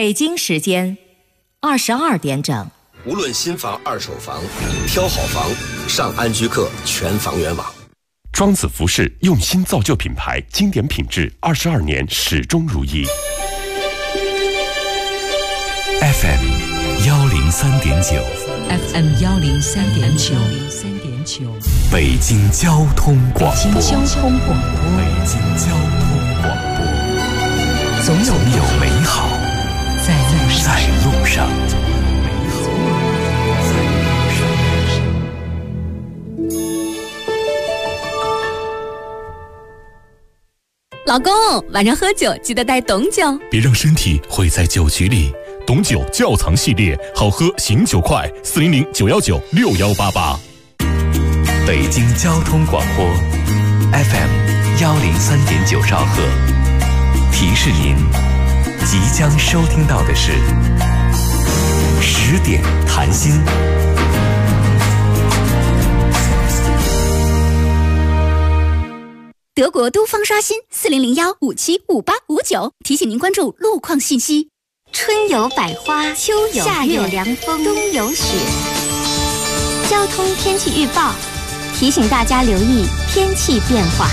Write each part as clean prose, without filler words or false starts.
北京时间22点整。 无论新房、二手房，挑好房，上安居客全房源网。 庄子服饰用心造就品牌，经典品质，22年始终如一。 FM 103.9 FM 103.9 北京交通广播。 北京交通广播。 北京交通广播。 总有美好在路上。 老公，晚上喝酒记得带董酒， 别让身体毁在酒局里。董酒窖藏系列，好喝醒酒快，400-919-6188。北京交通广播 FM 103.9兆赫，提示您即将收听到的是10点谈心。 德国都方刷新4001575859，提醒您关注路况信息。春有百花，秋有夏有凉风，冬有雪。交通天气预报提醒大家留意天气变化。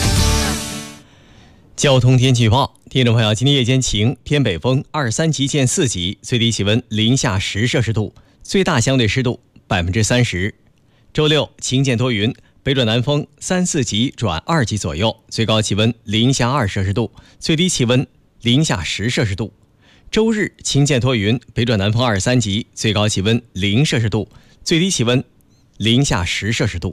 交通天气预报，听众朋友，今天夜间晴，偏北风23级见4级，最低气温零下10摄氏度，最大相对湿度30%。周六晴见多云，北转南风3、4级转2级左右，最高气温零下2摄氏度，最低气温零下10摄氏度。周日晴见多云，北转南风2、3级，最高气温0摄氏度，最低气温零下10摄氏度。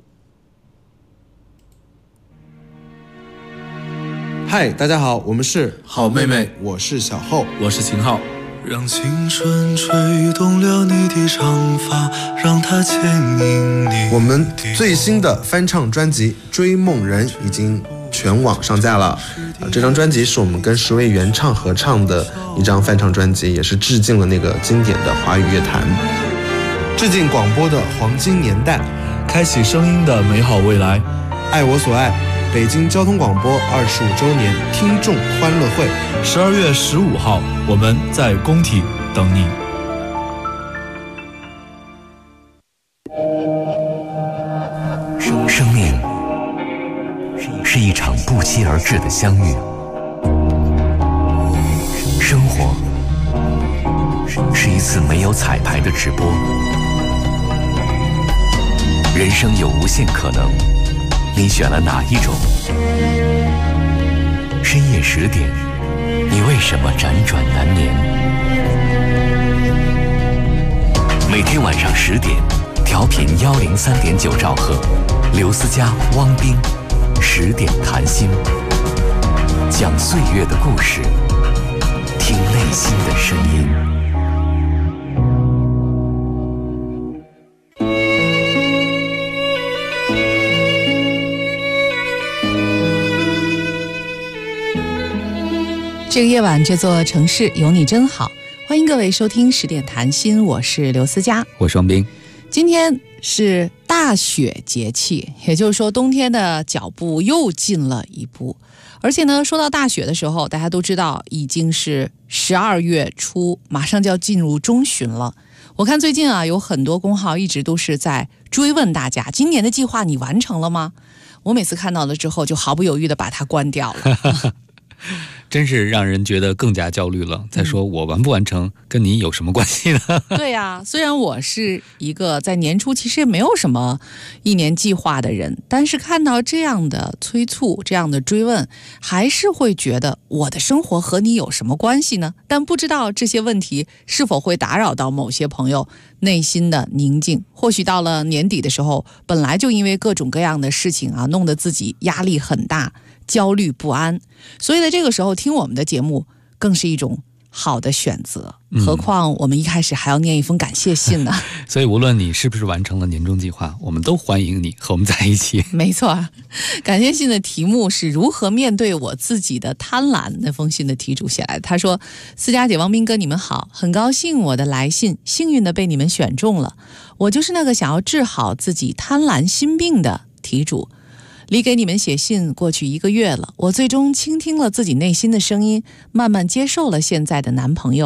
嗨，大家好，我们是好妹妹， 我是小厚， 我是秦昊。 让青春吹动了你的长发，让它牵引你。 我们最新的翻唱专辑《追梦人》已经全网上架了。这张专辑是我们跟10位原唱合唱的一张翻唱专辑，也是致敬了那个经典的华语乐坛，致敬广播的黄金年代， 开启声音的美好未来。 爱我所爱，北京交通广播25周年听众欢乐会 ，12月15号，我们在工体等你。 生命是一场不期而至的相遇，生活是一次没有彩排的直播，人生有无限可能，你选了哪一种？深夜10点，你为什么辗转难眠？每天晚上10点，调频103.9兆赫，刘思佳、汪冰10点谈心，讲岁月的故事，听内心的声音。 这个夜晚，这座城市有你真好。欢迎各位收听10点谈心，我是刘思佳， 我是王斌。 今天是大雪节气，也就是说冬天的脚步又近了一步。而且呢，说到大雪的时候，大家都知道已经是12月初，马上就要进入中旬了。我看最近啊，有很多公号一直都是在追问大家，今年的计划你完成了吗？我每次看到了之后，就毫不犹豫地把它关掉了。 真是让人觉得更加焦虑了。再说我完不完成跟你有什么关系呢？ 对呀，虽然我是一个在年初其实也没有什么一年计划的人，但是看到这样的催促，这样的追问，还是会觉得我的生活和你有什么关系呢？但不知道这些问题是否会打扰到某些朋友内心的宁静。或许到了年底的时候，本来就因为各种各样的事情啊，弄得自己压力很大，焦虑不安，所以在这个时候听我们的节目更是一种好的选择。何况我们一开始还要念一封感谢信呢。 所以无论你是不是完成了年终计划，我们都欢迎你和我们在一起。 没错，感谢信的题目是如何面对我自己的贪婪。那封信的题主写来，他说：思佳姐、王斌哥，你们好，很高兴我的来信幸运的被你们选中了。我就是那个想要治好自己贪婪心病的题主。离给你们写信过去1个月了，我最终倾听了自己内心的声音，慢慢接受了现在的男朋友。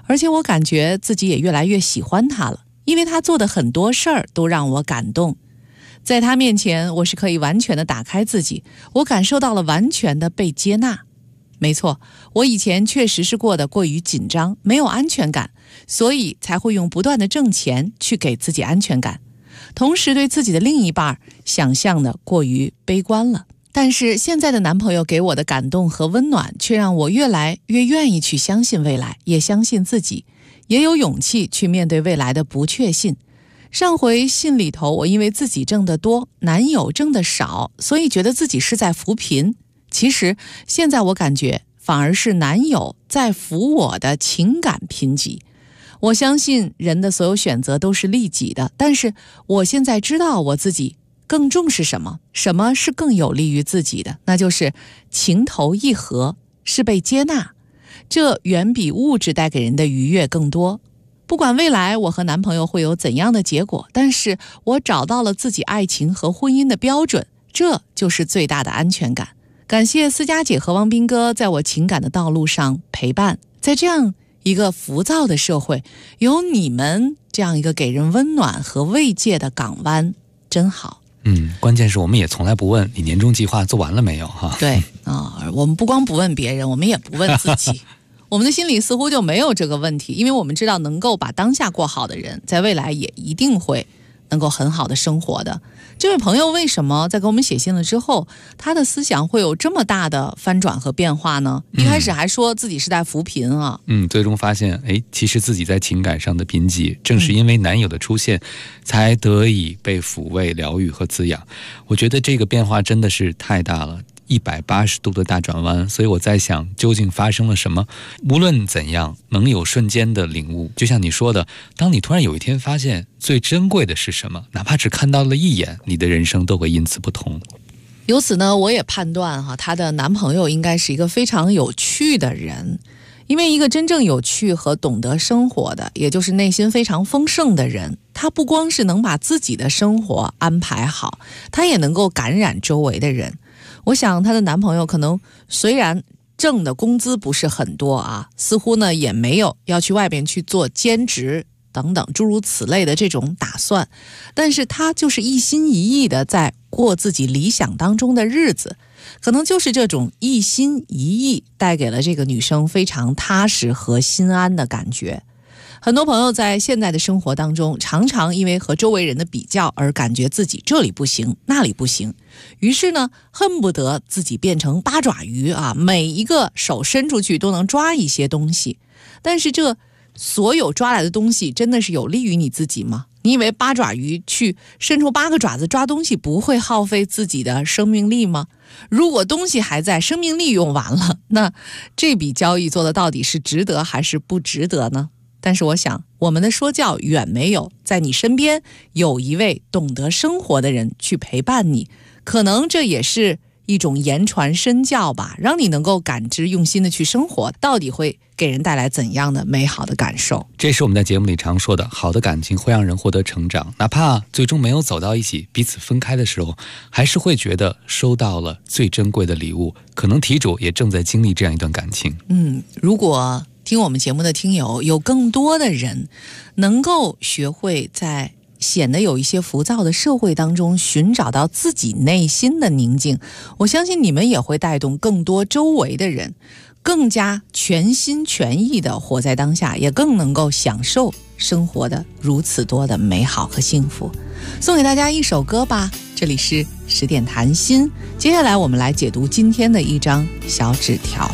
而且我感觉自己也越来越喜欢他了，因为他做的很多事儿都让我感动。在他面前，我是可以完全的打开自己，我感受到了完全的被接纳。没错，我以前确实是过得过于紧张，没有安全感，所以才会用不断的挣钱去给自己安全感，同时对自己的另一半想象的过于悲观了。但是现在的男朋友给我的感动和温暖，却让我越来越愿意去相信未来，也相信自己，也有勇气去面对未来的不确信。上回信里头，我因为自己挣得多，男友挣得少，所以觉得自己是在扶贫。其实现在我感觉反而是男友在扶我的情感贫瘠。我相信人的所有选择都是利己的，但是我现在知道我自己更重视什么，什么是更有利于自己的，那就是情投意合，是被接纳。这远比物质带给人的愉悦更多。不管未来我和男朋友会有怎样的结果，但是我找到了自己爱情和婚姻的标准，这就是最大的安全感。感谢思佳姐和汪斌哥在我情感的道路上陪伴。在这样一个浮躁的社会，有你们这样一个给人温暖和慰藉的港湾，真好。 关键是我们也从来不问你年终计划做完了没有哈。 对我们不光不问别人，我们也不问自己。我们的心里似乎就没有这个问题，因为我们知道能够把当下过好的人，在未来也一定会能够很好的生活的。这位朋友为什么在给我们写信了之后，他的思想会有这么大的翻转和变化呢？一开始还说自己是在扶贫啊， 最终发现，其实自己在情感上的贫瘠，正是因为男友的出现，才得以被抚慰、疗愈和滋养。我觉得这个变化真的是太大了。180度的大转弯，所以我在想究竟发生了什么。无论怎样能有瞬间的领悟，就像你说的，当你突然有一天发现最珍贵的是什么，哪怕只看到了一眼，你的人生都会因此不同。 由此呢，我也判断她的男朋友应该是一个非常有趣的人。因为一个真正有趣和懂得生活的，也就是内心非常丰盛的人，他不光是能把自己的生活安排好，他也能够感染周围的人。我想她的男朋友可能虽然挣的工资不是很多啊，似乎呢也没有要去外边去做兼职等等诸如此类的这种打算，但是他就是一心一意的在过自己理想当中的日子。可能就是这种一心一意带给了这个女生非常踏实和心安的感觉。很多朋友在现在的生活当中，常常因为和周围人的比较而感觉自己这里不行那里不行，于是呢恨不得自己变成八爪鱼啊，每一个手伸出去都能抓一些东西。但是这所有抓来的东西真的是有利于你自己吗？你以为八爪鱼去伸出8个爪子抓东西不会耗费自己的生命力吗？如果东西还在，生命力用完了，那这笔交易做的到底是值得还是不值得呢？但是我想，我们的说教远没有在你身边有一位懂得生活的人去陪伴你，可能这也是一种言传身教吧，让你能够感知用心的去生活，到底会给人带来怎样的美好的感受。 这是我们在节目里常说的，好的感情会让人获得成长，哪怕最终没有走到一起，彼此分开的时候，还是会觉得收到了最珍贵的礼物。可能题主也正在经历这样一段感情。 如果听我们节目的听友有更多的人能够学会在显得有一些浮躁的社会当中寻找到自己内心的宁静，我相信你们也会带动更多周围的人更加全心全意的活在当下，也更能够享受生活的如此多的美好和幸福。送给大家一首歌吧，这里是10点谈心，接下来我们来解读今天的一张小纸条。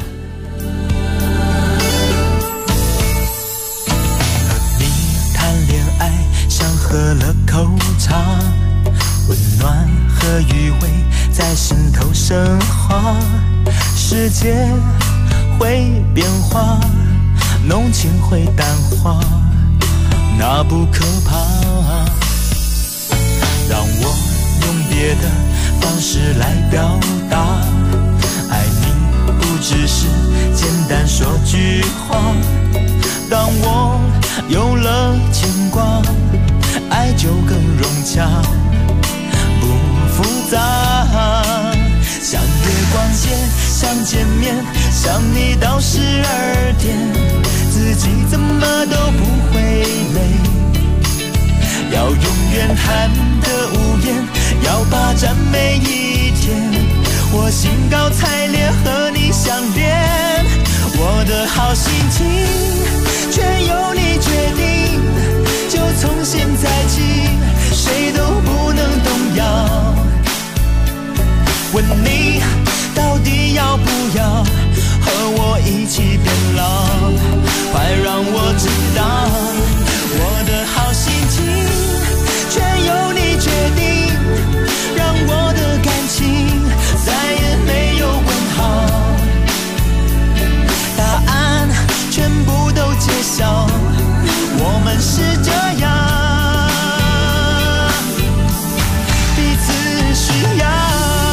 像喝了口茶，温暖和余味在心头升华，世界会变化，浓情会淡化，那不可怕。让我用别的方式来表达，爱你不只是简单说句话，当我有了牵挂，爱就更融洽，不复杂。像月光街，想见面，想你到12点，自己怎么都不会累。要永远谈得无言，要霸占每一天。我兴高采烈和你相恋，我的好心情全由你决定。就从现在起，谁都不能动摇。问你到底要不要和我一起变老？快让我知道，我的好心情全由你决定，让我的感情再也没有问号，答案全部都揭晓，我们是这样，彼此需要。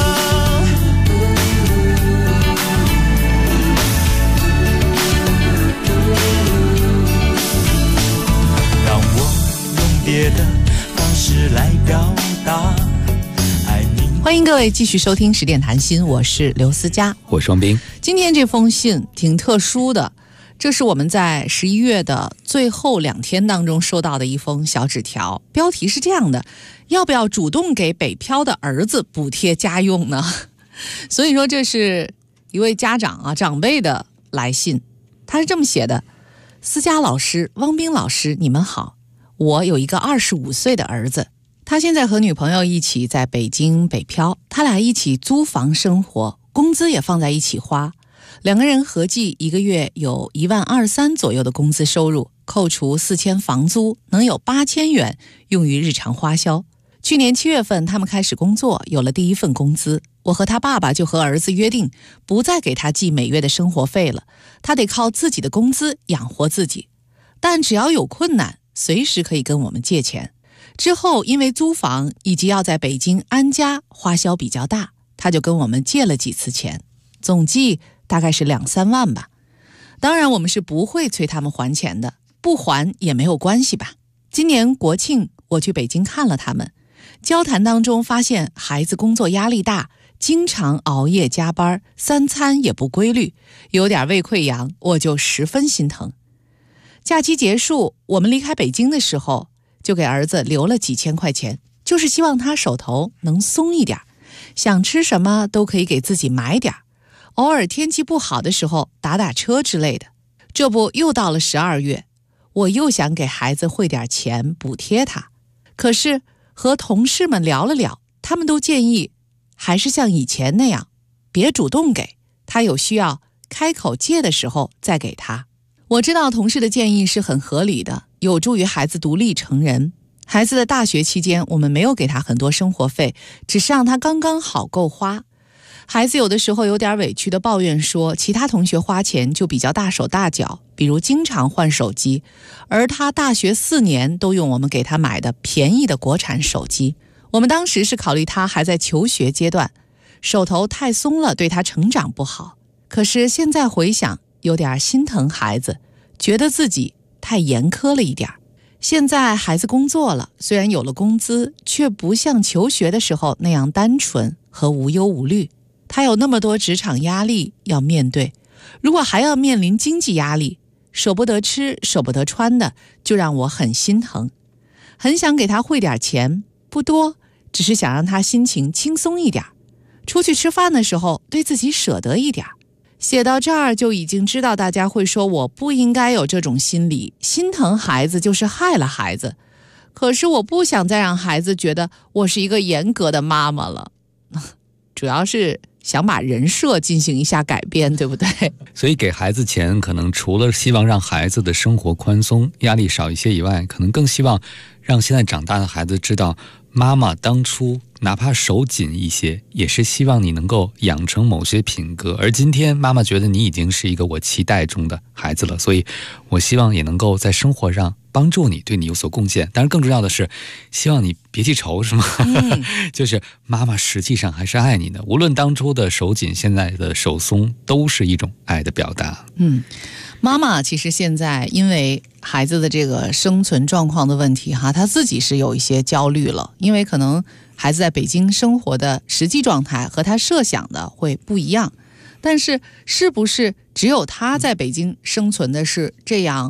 别的方式来表达爱你。 欢迎各位继续收听10点谈心，我是刘思佳， 我是王斌。 今天这封信挺特殊的，这是我们在11月的最后2天当中收到的一封小纸条，标题是这样的：要不要主动给北漂的儿子补贴家用呢？所以说这是一位家长长辈的来信，他是这么写的：思佳老师、汪斌老师，你们好，我有一个25岁的儿子，他现在和女朋友一起在北京北漂，他俩一起租房生活，工资也放在一起花，2个人合计1个月有123万左右的工资收入，扣除4000房租，能有8000元用于日常花销。去年7月份他们开始工作，有了第一份工资，我和他爸爸就和儿子约定，不再给他寄每月的生活费了，他得靠自己的工资养活自己，但只要有困难随时可以跟我们借钱。之后因为租房以及要在北京安家，花销比较大，他就跟我们借了几次钱，总计大概是2-3万吧。当然我们是不会催他们还钱的，不还也没有关系吧。今年国庆我去北京看了他们，交谈当中发现孩子工作压力大，经常熬夜加班，3餐也不规律，有点胃溃疡，我就十分心疼。假期结束，我们离开北京的时候，就给儿子留了几千块钱，就是希望他手头能松一点，想吃什么都可以给自己买点，偶尔天气不好的时候打打车之类的。这不又到了12月，我又想给孩子汇点钱补贴他，可是和同事们聊了聊，他们都建议还是像以前那样，别主动给，他有需要开口借的时候再给他。我知道同事的建议是很合理的，有助于孩子独立成人。孩子的大学期间，我们没有给他很多生活费，只是让他刚刚好够花。孩子有的时候有点委屈的抱怨说，其他同学花钱就比较大手大脚，比如经常换手机，而他大学4年都用我们给他买的便宜的国产手机。我们当时是考虑他还在求学阶段，手头太松了对他成长不好，可是现在回想有点心疼孩子，觉得自己太严苛了一点。现在孩子工作了，虽然有了工资，却不像求学的时候那样单纯和无忧无虑。他有那么多职场压力要面对，如果还要面临经济压力，舍不得吃舍不得穿的，就让我很心疼。很想给他汇点钱，不多，只是想让他心情轻松一点，出去吃饭的时候对自己舍得一点。写到这儿就已经知道大家会说我不应该有这种心理，心疼孩子就是害了孩子。可是我不想再让孩子觉得我是一个严格的妈妈了，主要是想把人设进行一下改变，对不对？ 所以给孩子钱，可能除了希望让孩子的生活宽松，压力少一些以外，可能更希望让现在长大的孩子知道，妈妈当初哪怕手紧一些，也是希望你能够养成某些品格，而今天妈妈觉得你已经是一个我期待中的孩子了，所以我希望也能够在生活上帮助你，对你有所贡献。当然更重要的是，希望你别记仇，是吗？就是妈妈实际上还是爱你的，无论当初的手紧，现在的手松，都是一种爱的表达。 妈妈其实现在因为孩子的这个生存状况的问题她自己是有一些焦虑了，因为可能孩子在北京生活的实际状态和他设想的会不一样，但是是不是只有他在北京生存的是这样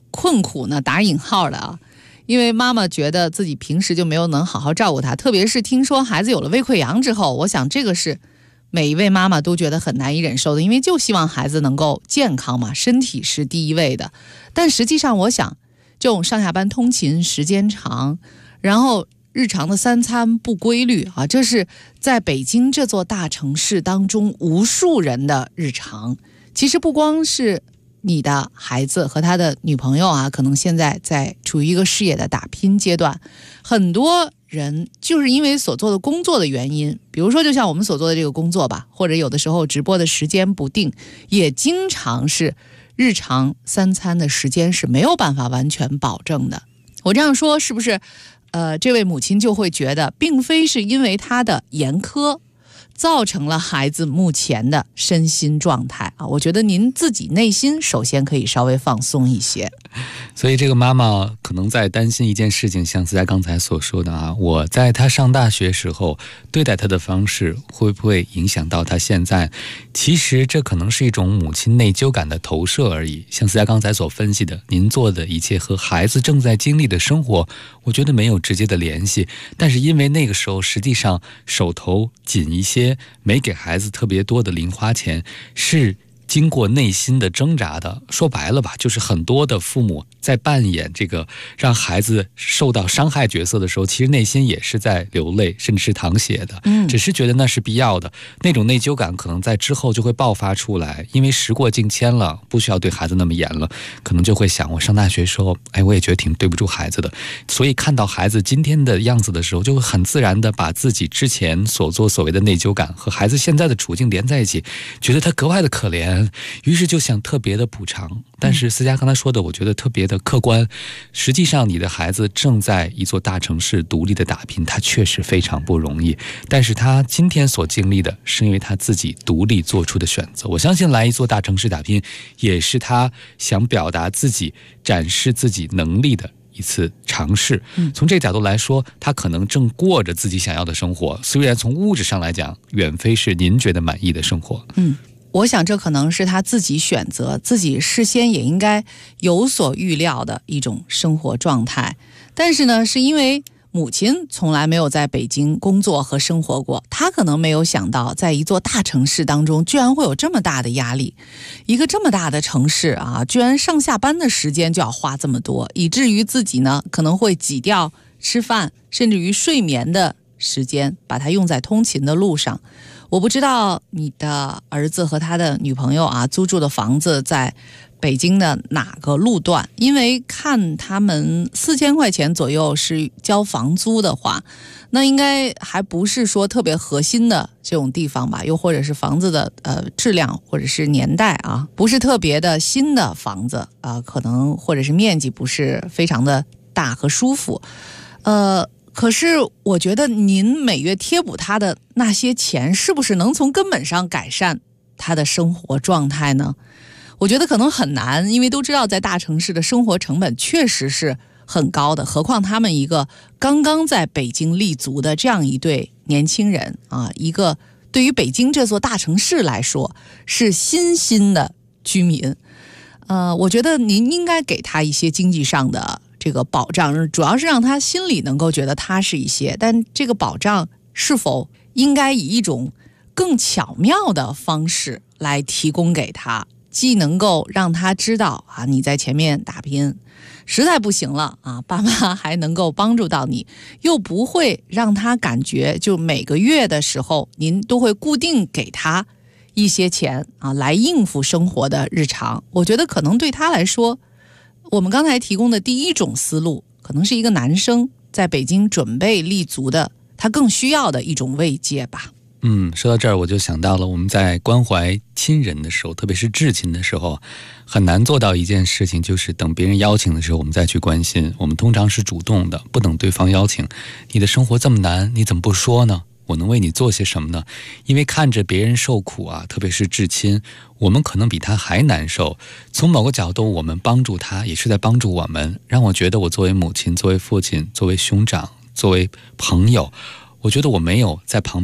困苦呢，打引号的啊，因为妈妈觉得自己平时就没有能好好照顾他，特别是听说孩子有了胃溃疡之后，我想这个是每一位妈妈都觉得很难以忍受的，因为就希望孩子能够健康嘛，身体是第一位的。但实际上我想，这种上下班通勤时间长，然后日常的三餐不规律啊，这是在北京这座大城市当中无数人的日常。其实不光是你的孩子和他的女朋友啊，可能现在在处于一个事业的打拼阶段，很多人就是因为所做的工作的原因，比如说就像我们所做的这个工作吧，或者有的时候直播的时间不定，也经常是日常三餐的时间是没有办法完全保证的。我这样说是不是这位母亲就会觉得并非是因为她的严苛造成了孩子目前的身心状态啊？我觉得您自己内心首先可以稍微放松一些。 所以这个妈妈可能在担心一件事情，像思佳刚才所说的啊，我在她上大学时候对待她的方式会不会影响到她现在？其实这可能是一种母亲内疚感的投射而已。像思佳刚才所分析的，您做的一切和孩子正在经历的生活，我觉得没有直接的联系，但是因为那个时候实际上手头紧一些，没给孩子特别多的零花钱，是经过内心的挣扎的。说白了吧，就是很多的父母在扮演这个让孩子受到伤害角色的时候，其实内心也是在流泪，甚至是淌血的，只是觉得那是必要的。那种内疚感可能在之后就会爆发出来，因为时过境迁了，不需要对孩子那么严了，可能就会想，我上大学时候我也觉得挺对不住孩子的，所以看到孩子今天的样子的时候，就会很自然的把自己之前所做所谓的内疚感和孩子现在的处境连在一起，觉得他格外的可怜，于是就想特别的补偿。但是思佳刚才说的我觉得特别的客观，实际上你的孩子正在一座大城市独立的打拼，他确实非常不容易，但是他今天所经历的是因为他自己独立做出的选择。我相信来一座大城市打拼也是他想表达自己展示自己能力的一次尝试。从这个角度来说，他可能正过着自己想要的生活，虽然从物质上来讲远非是您觉得满意的生活。 我想这可能是他自己选择，自己事先也应该有所预料的一种生活状态。但是呢，是因为母亲从来没有在北京工作和生活过，她可能没有想到在一座大城市当中居然会有这么大的压力，一个这么大的城市啊，居然上下班的时间就要花这么多，以至于自己呢可能会挤掉吃饭甚至于睡眠的时间，把它用在通勤的路上。我不知道你的儿子和他的女朋友啊租住的房子在北京的哪个路段，因为看他们4000块钱左右是交房租的话，那应该还不是说特别核心的这种地方吧，又或者是房子的质量或者是年代啊不是特别的新的房子啊，可能或者是面积不是非常的大和舒服。可是我觉得您每月贴补他的那些钱，是不是能从根本上改善他的生活状态呢？我觉得可能很难，因为都知道在大城市的生活成本确实是很高的，何况他们一个刚刚在北京立足的这样一对年轻人啊，一个对于北京这座大城市来说是新兴的居民。我觉得您应该给他一些经济上的这个保障，主要是让他心里能够觉得踏实一些，但这个保障是否应该以一种更巧妙的方式来提供给他，既能够让他知道啊你在前面打拼，实在不行了啊爸妈还能够帮助到你，又不会让他感觉就每个月的时候您都会固定给他一些钱啊来应付生活的日常。我觉得可能对他来说，我们刚才提供的第一种思路可能是一个男生在北京准备立足的他更需要的一种慰藉吧。 说到这儿我就想到了我们在关怀亲人的时候，特别是至亲的时候，很难做到一件事情，就是等别人邀请的时候我们再去关心。我们通常是主动的，不等对方邀请。你的生活这么难，你怎么不说呢？我能为你做些什么呢？因为看着别人受苦啊，特别是至亲，我们可能比他还难受。从某个角度我们帮助他也是在帮助我们，让我觉得我作为母亲，作为父亲，作为兄长，作为朋友，我觉得我没有在旁边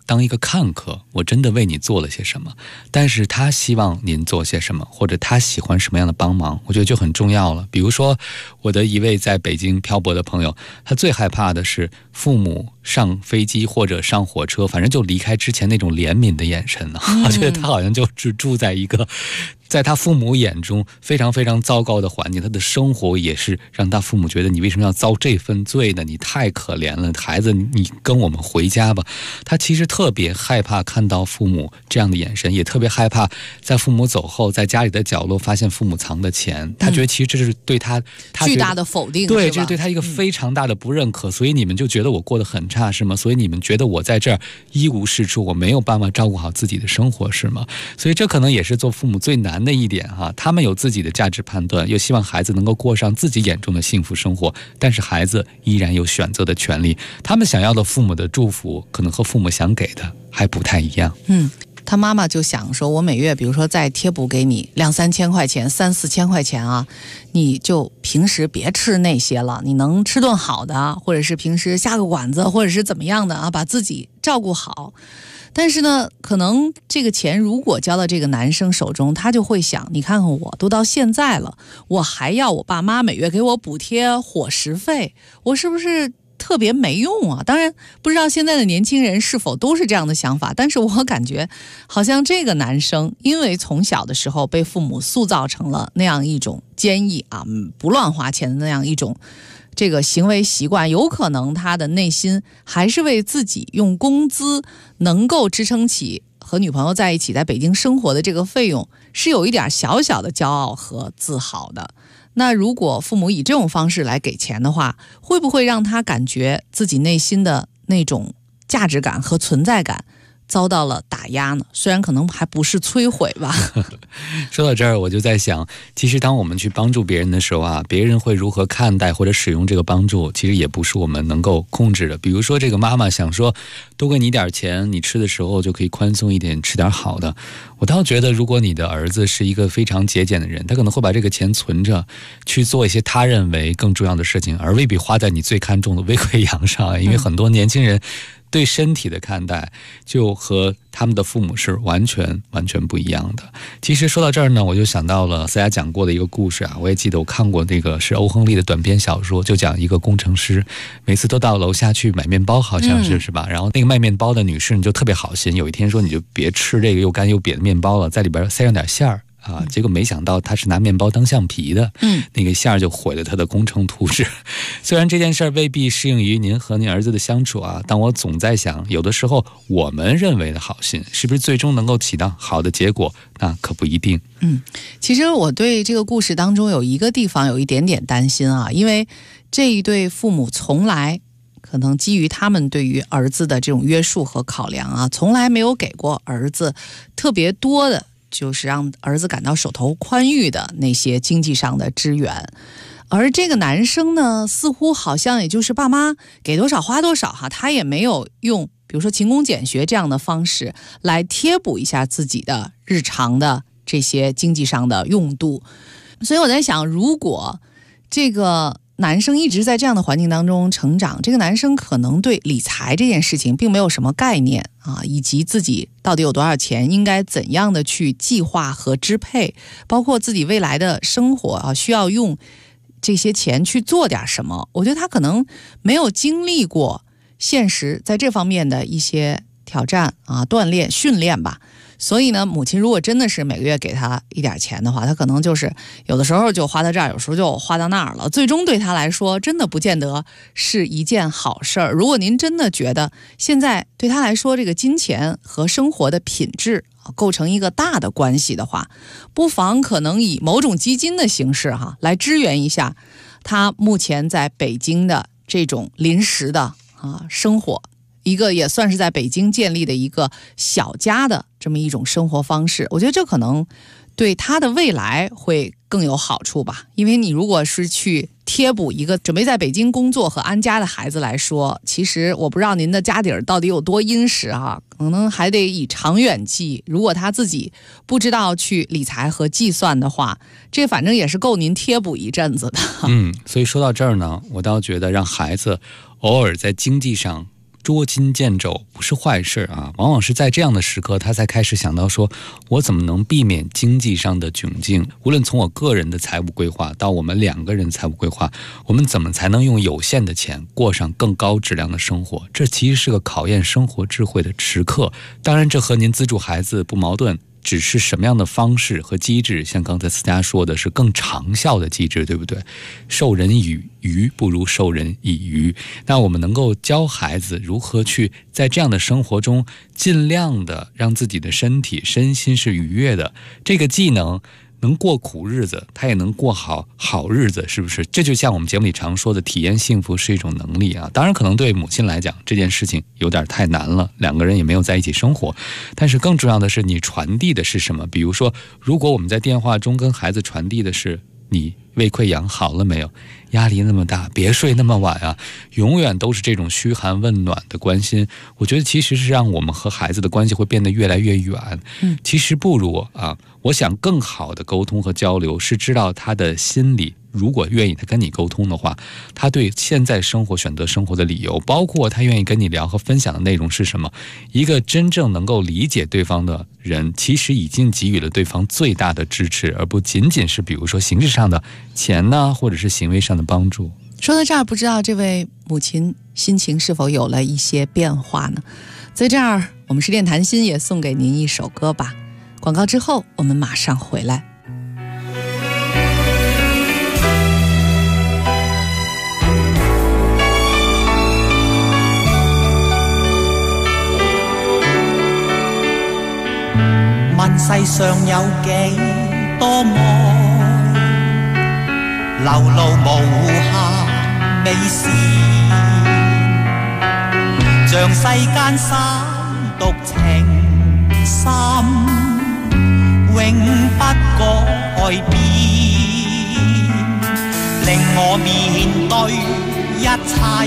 当一个看客，我真的为你做了些什么，但是他希望您做些什么，或者他喜欢什么样的帮忙，我觉得就很重要了。比如说我的一位在北京漂泊的朋友，他最害怕的是父母上飞机或者上火车，反正就离开之前那种怜悯的眼神我觉得他好像就只住在一个在他父母眼中非常非常糟糕的环境，他的生活也是让他父母觉得你为什么要遭这份罪呢？你太可怜了，孩子你跟我们回家吧。他其实特别害怕看到父母这样的眼神，也特别害怕在父母走后在家里的角落发现父母藏的钱，他觉得其实这是对他巨大的否定， 对，这是对他一个非常大的不认可，所以你们就觉得我过得很差是吗？所以你们觉得我在这儿一无是处，我没有办法照顾好自己的生活是吗？所以这可能也是做父母最难的一点他们有自己的价值判断，又希望孩子能够过上自己眼中的幸福生活，但是孩子依然有选择的权利，他们想要的父母的祝福可能和父母想给的还不太一样。 他妈妈就想说，我每月比如说再贴补给你2-3千块钱，3-4千块钱你就平时别吃那些了，你能吃顿好的，或者是平时下个馆子，或者是怎么样的把自己照顾好。但是呢，可能这个钱如果交到这个男生手中，他就会想，你看看我都到现在了，我还要我爸妈每月给我补贴伙食费，我是不是特别没用当然不知道现在的年轻人是否都是这样的想法，但是我感觉好像这个男生因为从小的时候被父母塑造成了那样一种坚毅不乱花钱的那样一种这个行为习惯，有可能他的内心还是为自己用工资能够支撑起和女朋友在一起在北京生活的这个费用是有一点小小的骄傲和自豪的。那如果父母以这种方式来给钱的话，会不会让他感觉自己内心的那种价值感和存在感遭到了打压呢？虽然可能还不是摧毁吧。 说到这儿我就在想，其实当我们去帮助别人的时候别人会如何看待或者使用这个帮助，其实也不是我们能够控制的。比如说这个妈妈想说多给你点钱，你吃的时候就可以宽松一点，吃点好的。我倒觉得如果你的儿子是一个非常节俭的人，他可能会把这个钱存着去做一些他认为更重要的事情，而未必花在你最看重的胃溃疡上。因为很多年轻人对身体的看待就和他们的父母是完全不一样的。其实说到这儿呢，我就想到了思雅讲过的一个故事我也记得我看过那个是欧亨利的短篇小说，就讲一个工程师每次都到楼下去买面包，好像是吧？然后那个卖面包的女士你就特别好心，有一天说你就别吃这个又干又瘪的面包了，在里边塞上点馅儿结果没想到他是拿面包当橡皮的，那个馅儿就毁了他的工程图纸。虽然这件事未必适应于您和您儿子的相处但我总在想，有的时候我们认为的好心，是不是最终能够起到好的结果，那可不一定。 其实我对这个故事当中有一个地方有一点点担心因为这一对父母从来可能基于他们对于儿子的这种约束和考量从来没有给过儿子特别多的就是让儿子感到手头宽裕的那些经济上的支援。而这个男生呢，似乎好像也就是爸妈给多少花多少他也没有用比如说勤工俭学这样的方式来贴补一下自己的日常的这些经济上的用度。所以我在想，如果这个男生一直在这样的环境当中成长，这个男生可能对理财这件事情并没有什么概念以及自己到底有多少钱，应该怎样的去计划和支配，包括自己未来的生活需要用这些钱去做点什么。我觉得他可能没有经历过现实在这方面的一些挑战锻炼训练吧。所以呢，母亲如果真的是每个月给他一点钱的话，他可能就是有的时候就花到这儿，有时候就花到那儿了，最终对他来说真的不见得是一件好事儿。如果您真的觉得现在对他来说这个金钱和生活的品质构成一个大的关系的话，不妨可能以某种基金的形式来支援一下他目前在北京的这种临时的生活，一个也算是在北京建立的一个小家的这么一种生活方式。我觉得这可能对他的未来会更有好处吧。因为你如果是去贴补一个准备在北京工作和安家的孩子来说，其实我不知道您的家底儿到底有多殷实可能还得以长远计。如果他自己不知道去理财和计算的话，这反正也是够您贴补一阵子的。 所以说到这儿呢，我倒觉得让孩子偶尔在经济上捉襟见肘不是坏事啊，往往是在这样的时刻，他才开始想到说，我怎么能避免经济上的窘境？无论从我个人的财务规划到我们2个人财务规划，我们怎么才能用有限的钱过上更高质量的生活？这其实是个考验生活智慧的时刻。当然，这和您资助孩子不矛盾。只是什么样的方式和机制，像刚才思佳说的是更长效的机制，对不对？授人以鱼不如授人以渔。那我们能够教孩子如何去在这样的生活中尽量的让自己的身心是愉悦的，这个技能能过苦日子，他也能过好日子，是不是？这就像我们节目里常说的，体验幸福是一种能力啊。当然可能对母亲来讲这件事情有点太难了，2个人也没有在一起生活，但是更重要的是你传递的是什么。比如说，如果我们在电话中跟孩子传递的是你胃溃疡好了没有，压力那么大，别睡那么晚啊，永远都是这种嘘寒问暖的关心，我觉得其实是让我们和孩子的关系会变得越来越远。其实不如我想更好的沟通和交流是知道他的心里，如果愿意他跟你沟通的话，他对现在生活选择生活的理由，包括他愿意跟你聊和分享的内容是什么。一个真正能够理解对方的人，其实已经给予了对方最大的支持，而不仅仅是比如说形式上的钱呢，或者是行为上的帮助。 说到这儿，不知道这位母亲心情是否有了一些变化呢？在这儿，我们十点谈心也送给您一首歌吧。广告之后，我们马上回来。 問世上有幾多愛，流露無限美善，像世間三毒情深，永不改變，令我面對一切，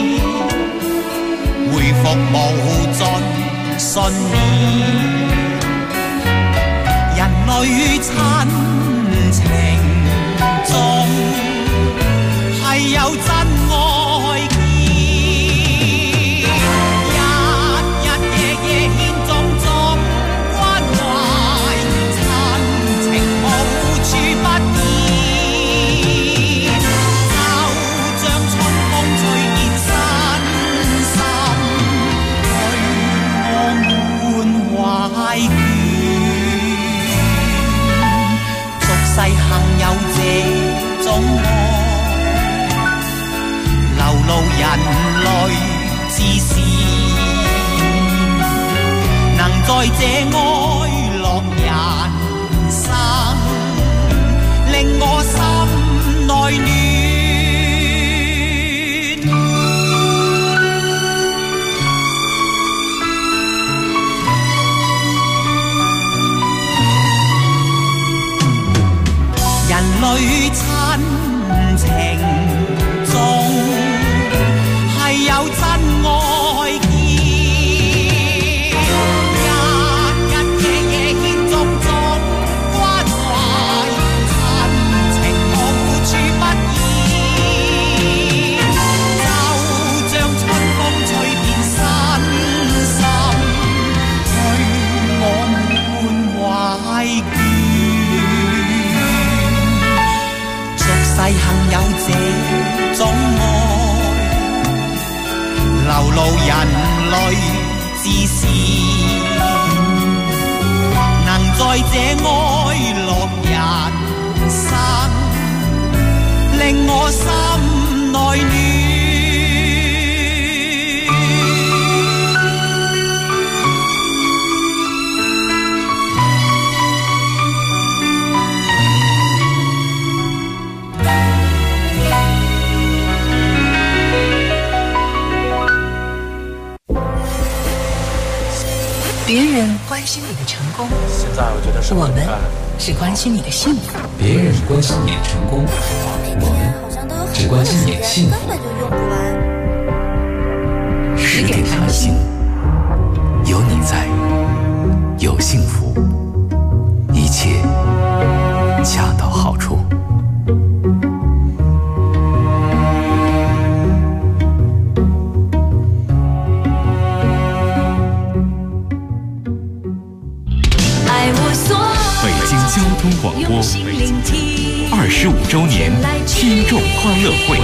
回復無盡信念。人類親情中係有真愛見，日日夜夜獻種種關懷，親情無處不見，就像春風吹遍身心，對我滿懷眷。世幸有這種愛，流露人類至善，能在這愛樂人生，令我心內暖。人類親情中係有真愛見，日日夜夜獻種種關懷，親情無處不現，就像春風吹遍身心，對我滿懷眷。世幸有這種愛，流露人類至善，能在這愛樂人生，令我心內暖。 别人关心你的成功， 现在我觉得我们是关心你的幸福。 别人关心你的成功，我们只关心你的幸福。10点谈心，有你在，有幸福，一切恰到好处。 通广播25周年听众欢乐会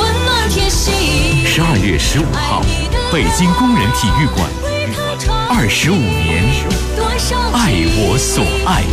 ，12月15号，北京工人体育馆，25年，爱我所爱。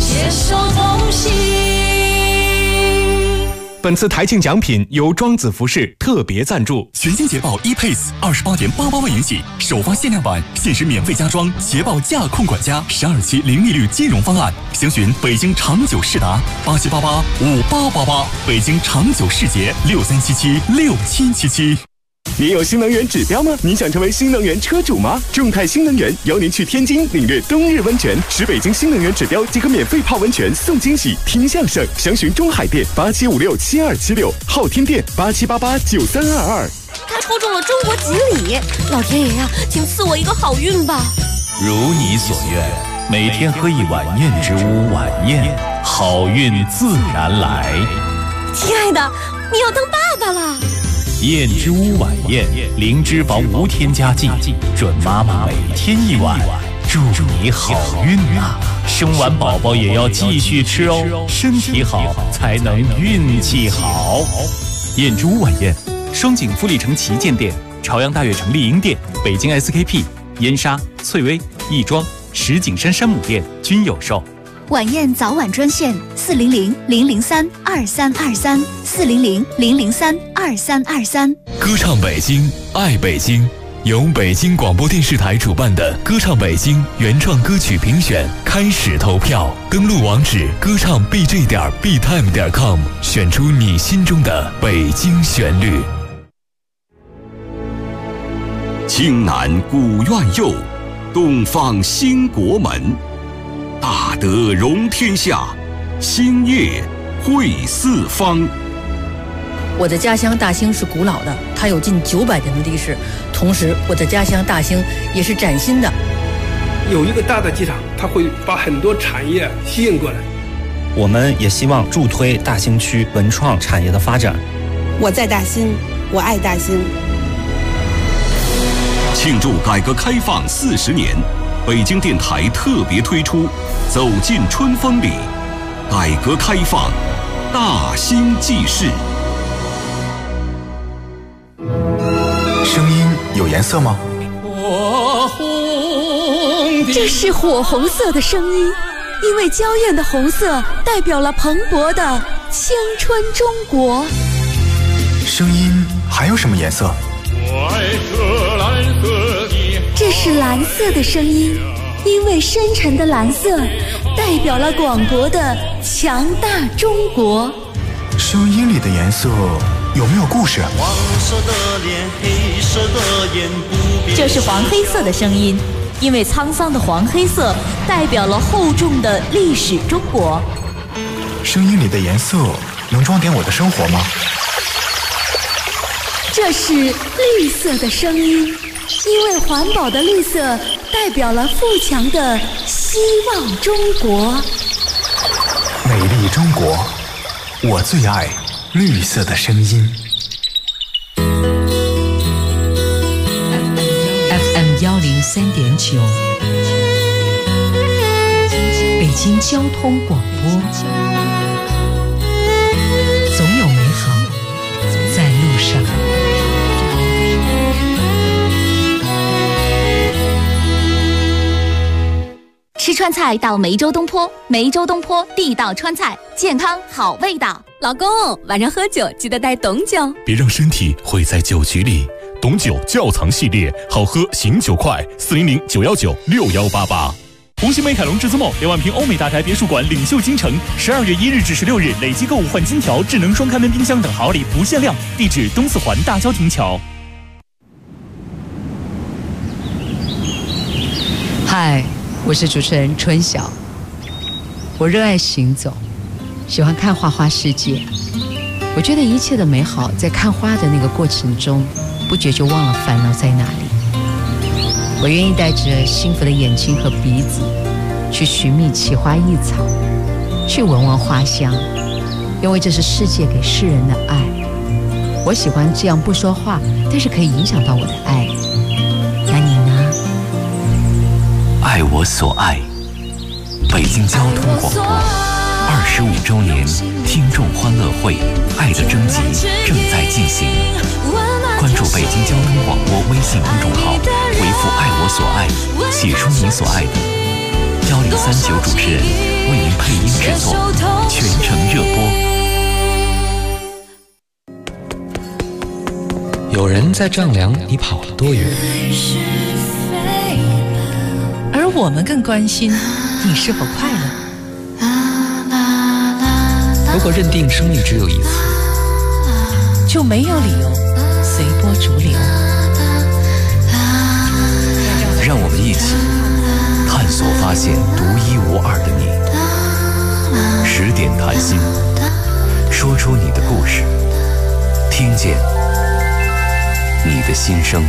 本次台庆奖品由庄子服饰特别赞助。 全新捷豹 ePace 28.88万元起，首发限量版，限时免费加装捷豹驾控管家12期零利率金融方案。详询北京长久世达87885888，北京长久世捷63776777。 您有新能源指标吗？您想成为新能源车主吗？众泰新能源邀您去天津领略冬日温泉，使北京新能源指标即可免费泡温泉送惊喜，听相声。详询中海店87567276，昊天店87889322。 他抽中了中国锦鲤，老天爷呀，请赐我一个好运吧！ 如你所愿，每天喝一碗燕之屋晚宴，好运自然来。 亲爱的，你要当爸爸了。 燕之屋晚宴，零脂肪无添加剂，准妈妈每天一碗，祝你好运啊！生完宝宝也要继续吃哦，身体好才能运气好。 燕之屋晚宴，双井富力城旗舰店、朝阳大悦城丽婴店、北京 SKP、燕莎、翠微、亦庄、石景山山姆店均有售。 晚宴早晚专线400-003-2323，400-003-2323。 歌唱北京，爱北京，由北京广播电视台主办的歌唱北京原创歌曲评选开始投票，登录网址歌唱 bj.btime.com， 选出你心中的北京旋律。 青南古院右，东方兴国门。大德容天下，兴业惠四方。 我的家乡大兴是古老的，它有近900年的历史。同时，我的家乡大兴也是崭新的。 有一个大的机场，它会把很多产业吸引过来。 我们也希望助推大兴区文创产业的发展。 我在大兴，我爱大兴。 庆祝改革开放40年。北京电台特别推出《走进春风里》，改革开放大兴记事。 声音有颜色吗？ 这是火红色的声音，因为娇艳的红色代表了蓬勃的青春中国。 声音还有什么颜色？ 这是蓝色的声音，因为深沉的蓝色代表了广博的强大中国。 声音里的颜色有没有故事？ 黄色的脸，黑色的眼，不变。 这是黄黑色的声音，因为沧桑的黄黑色代表了厚重的历史中国。 声音里的颜色能装点我的生活吗？ 这是绿色的声音，因为环保的绿色代表了富强的希望中国。 美丽中国，我最爱绿色的声音。 FM 103.9，北京交通广播，总有美好在路上。 吃川菜到梅州东坡，梅州东坡地道川菜，健康好味道。 老公，晚上喝酒记得带董酒， 别让身体毁在酒局里。董酒窖藏系列，好喝醒酒快，400-919-6188。红星美凯龙至尊梦2万平欧美大宅别墅馆领袖京城，12月1日至16日累计购物换金条、智能双开门冰箱等好礼不限量。地址东四环大郊亭桥。 嗨，我是主持人春晓。我热爱行走，喜欢看花花世界。我觉得一切的美好在看花的那个过程中，不觉就忘了烦恼在哪里。我愿意带着幸福的眼睛和鼻子，去寻觅奇花异草，去闻闻花香，因为这是世界给世人的爱。我喜欢这样不说话，但是可以影响到我的爱。那你呢？ 爱我所爱，北京交通广播 25周年听众欢乐会爱的征集正在进行，关注北京交通广播微信公众号，回复爱我所爱，写出你所爱的，1039主持人为您配音制作，全程热播。 有人在丈量你跑了多远， 而我们更关心你是否快乐。 如果认定生命只有一次， 就没有理由随波逐流。 让我们一起探索发现独一无二的你。10点谈心，说出你的故事，听见你的心声。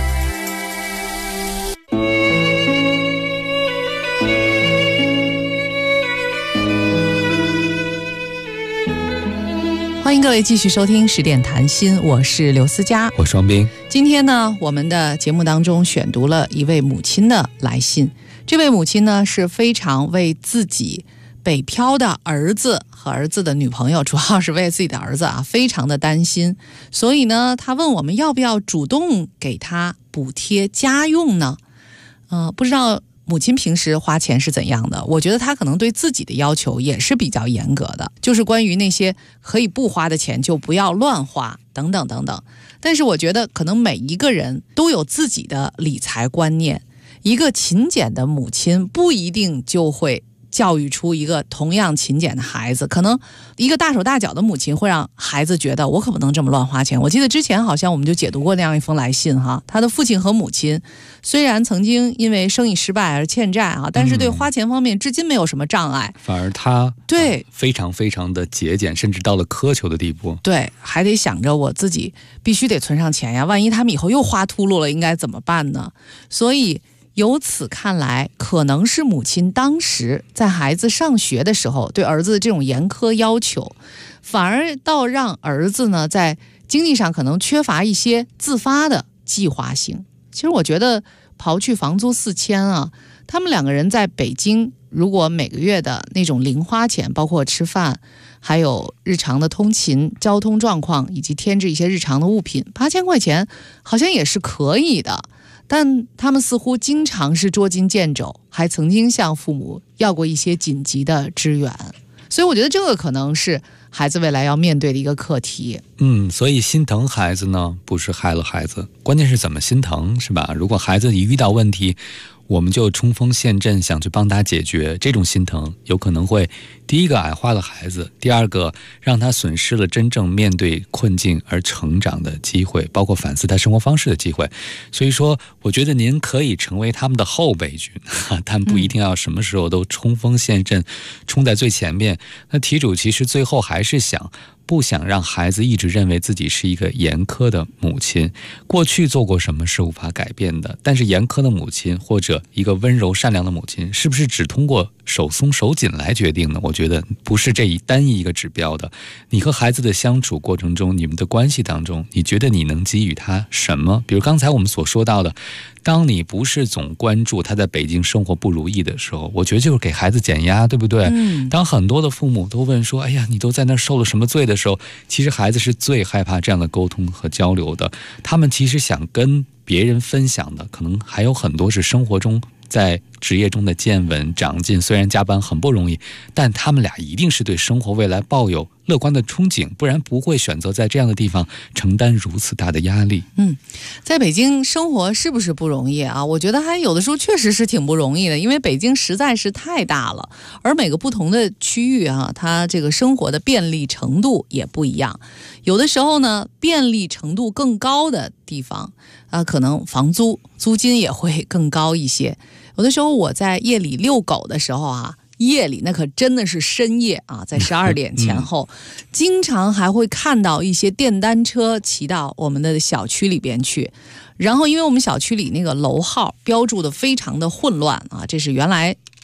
欢迎各位继续收听10点谈心，我是刘思佳， 我是王斌。 今天呢，我们的节目当中选读了一位母亲的来信。这位母亲呢，是非常为自己北漂的儿子和儿子的女朋友，主要是为自己的儿子啊，非常的担心。所以呢，他问我们要不要主动给他补贴家用呢？不知道母亲平时花钱是怎样的？我觉得她可能对自己的要求也是比较严格的，就是关于那些可以不花的钱就不要乱花等等等等。但是我觉得可能每一个人都有自己的理财观念，一个勤俭的母亲不一定就会教育出一个同样勤俭的孩子，可能一个大手大脚的母亲会让孩子觉得我可不能这么乱花钱。我记得之前好像我们就解读过那样一封来信哈，他的父亲和母亲虽然曾经因为生意失败而欠债啊，但是对花钱方面至今没有什么障碍， 反而他对非常非常的节俭，甚至到了苛求的地步。 对，还得想着我自己必须得存上钱呀，万一他们以后又花秃噜了应该怎么办呢？所以由此看来，可能是母亲当时在孩子上学的时候对儿子的这种严苛要求，反而倒让儿子呢在经济上可能缺乏一些自发的计划性。其实我觉得刨去房租4000啊，他们两个人在北京如果每个月的那种零花钱，包括吃饭还有日常的通勤交通状况以及添置一些日常的物品，8000块钱好像也是可以的。但他们似乎经常是捉襟见肘，还曾经向父母要过一些紧急的支援，所以我觉得这个可能是孩子未来要面对的一个课题。 所以心疼孩子呢，不是害了孩子，关键是怎么心疼，是吧？如果孩子一遇到问题，我们就冲锋陷阵，想去帮他解决，这种心疼有可能会第一个矮化了孩子，第二个让他损失了真正面对困境而成长的机会，包括反思他生活方式的机会。所以说我觉得您可以成为他们的后备军，但不一定要什么时候都冲锋陷阵，冲在最前面。那题主其实最后还是不想让孩子一直认为自己是一个严苛的母亲，过去做过什么是无法改变的，但是严苛的母亲或者一个温柔善良的母亲，是不是只通过手松手紧来决定呢？我觉得不是这单一一个指标的。你和孩子的相处过程中，你们的关系当中，你觉得你能给予他什么？比如刚才我们所说到的，当你不是总关注他在北京生活不如意的时候，我觉得就是给孩子减压，对不对？当很多的父母都问说，哎呀，你都在那受了什么罪的时候，其实孩子是最害怕这样的沟通和交流的。他们其实想跟别人分享的，可能还有很多是生活中在职业中的见闻长进，虽然加班很不容易，但他们俩一定是对生活未来抱有乐观的憧憬，不然不会选择在这样的地方承担如此大的压力。 在北京生活是不是不容易啊？我觉得还有的时候确实是挺不容易的，因为北京实在是太大了，而每个不同的区域啊，它这个生活的便利程度也不一样。有的时候呢，便利程度更高的地方可能租金也会更高一些。有的时候我在夜里遛狗的时候啊，夜里那可真的是深夜啊，在12点前后经常还会看到一些电单车骑到我们的小区里边去。然后因为我们小区里那个楼号标注的非常的混乱啊，这是原来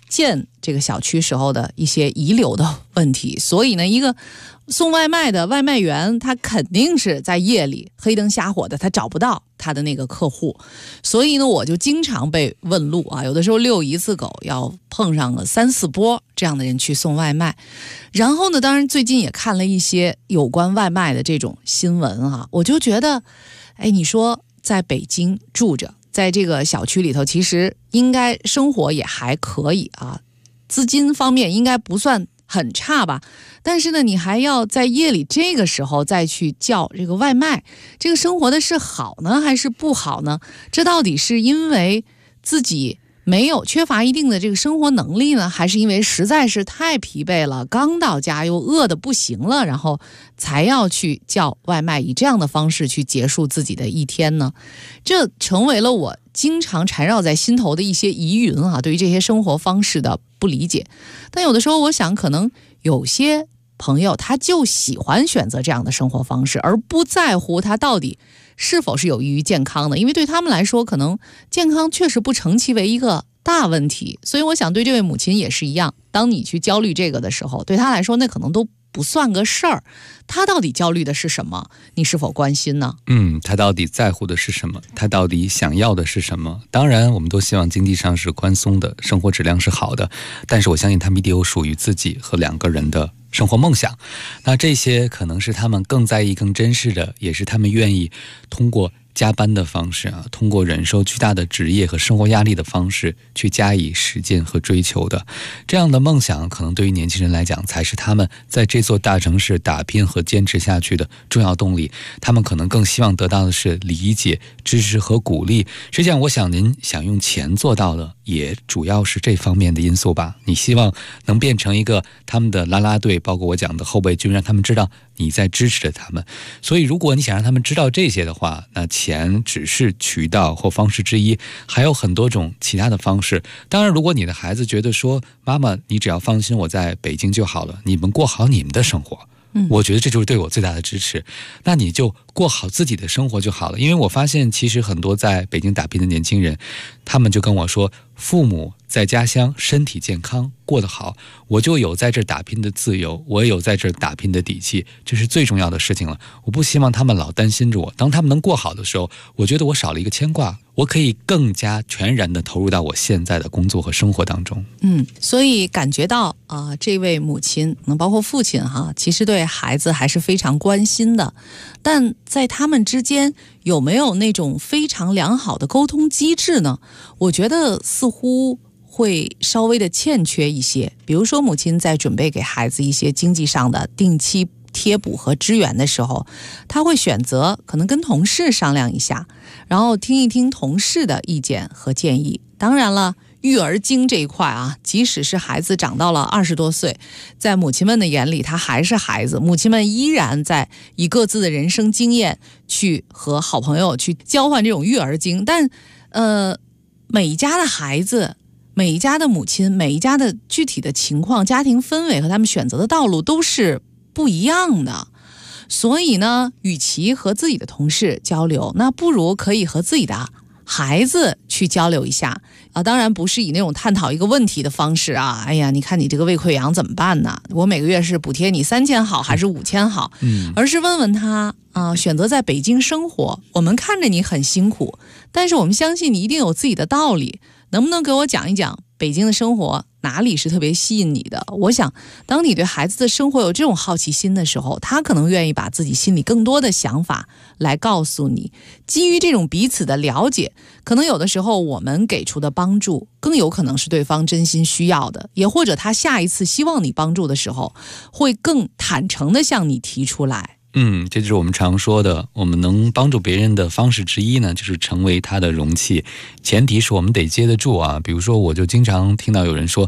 建这个小区时候的一些遗留的问题。所以呢，一个送外卖的外卖员，他肯定是在夜里黑灯瞎火的，他找不到他的那个客户。所以呢，我就经常被问路啊，有的时候遛一次狗要碰上个3、4波这样的人去送外卖。然后呢，当然最近也看了一些有关外卖的这种新闻啊，我就觉得，哎，你说在北京住着，在这个小区里头，其实应该生活也还可以啊，资金方面应该不算很差吧。但是呢，你还要在夜里这个时候再去叫这个外卖，这个生活的是好呢还是不好呢？这到底是因为自己没有缺乏一定的这个生活能力呢，还是因为实在是太疲惫了，刚到家又饿得不行了，然后才要去叫外卖，以这样的方式去结束自己的一天呢？这成为了我经常缠绕在心头的一些疑云啊，对于这些生活方式的不理解。但有的时候我想，可能有些朋友他就喜欢选择这样的生活方式，而不在乎他到底是否是有益于健康的，因为对他们来说，可能健康确实不成其为一个大问题。所以我想对这位母亲也是一样，当你去焦虑这个的时候，对他来说那可能都不算个事儿。他到底焦虑的是什么？你是否关心呢？ 他到底在乎的是什么？他到底想要的是什么？当然我们都希望经济上是宽松的，生活质量是好的，但是我相信他们一定有属于自己和2个人的生活梦想。那这些可能是他们更在意更珍视的，也是他们愿意通过加班的方式啊，通过忍受巨大的职业和生活压力的方式去加以实践和追求的。这样的梦想可能对于年轻人来讲，才是他们在这座大城市打拼和坚持下去的重要动力。他们可能更希望得到的是理解、支持和鼓励。实际上我想您想用钱做到的也主要是这方面的因素吧。你希望能变成一个他们的啦啦队，包括我讲的后备军，让他们知道你在支持着他们。所以如果你想让他们知道这些的话，那钱只是渠道或方式之一，还有很多种其他的方式。当然如果你的孩子觉得说，妈妈你只要放心我在北京就好了，你们过好你们的生活，我觉得这就是对我最大的支持。那你就过好自己的生活就好了。因为我发现其实很多在北京打拼的年轻人，他们就跟我说，父母在家乡身体健康过得好，我就有在这儿打拼的自由，我也有在这儿打拼的底气，这是最重要的事情了。我不希望他们老担心着我，当他们能过好的时候，我觉得我少了一个牵挂，我可以更加全然的投入到我现在的工作和生活当中。 所以感觉到这位母亲包括父亲其实对孩子还是非常关心的，但在他们之间有没有那种非常良好的沟通机制呢？我觉得似乎会稍微的欠缺一些。比如说母亲在准备给孩子一些经济上的定期贴补和支援的时候，他会选择可能跟同事商量一下，然后听一听同事的意见和建议。当然了，育儿经这一块即使是孩子长到了20多岁，在母亲们的眼里他还是孩子，母亲们依然在以各自的人生经验去和好朋友去交换这种育儿经。但每一家的孩子，每一家的母亲，每一家的具体的情况、家庭氛围和他们选择的道路都是不一样的。所以呢，与其和自己的同事交流，那不如可以和自己的孩子去交流一下当然不是以那种探讨一个问题的方式哎呀，你看你这个胃溃疡怎么办呢？我每个月是补贴你3000好还是5000好？而是问问他选择在北京生活，我们看着你很辛苦，但是我们相信你一定有自己的道理，能不能给我讲一讲北京的生活哪里是特别吸引你的？我想当你对孩子的生活有这种好奇心的时候，他可能愿意把自己心里更多的想法来告诉你。基于这种彼此的了解，可能有的时候我们给出的帮助更有可能是对方真心需要的，也或者他下一次希望你帮助的时候会更坦诚地向你提出来。 这就是我们常说的，我们能帮助别人的方式之一呢，就是成为他的容器，前提是我们得接得住比如说我就经常听到有人说，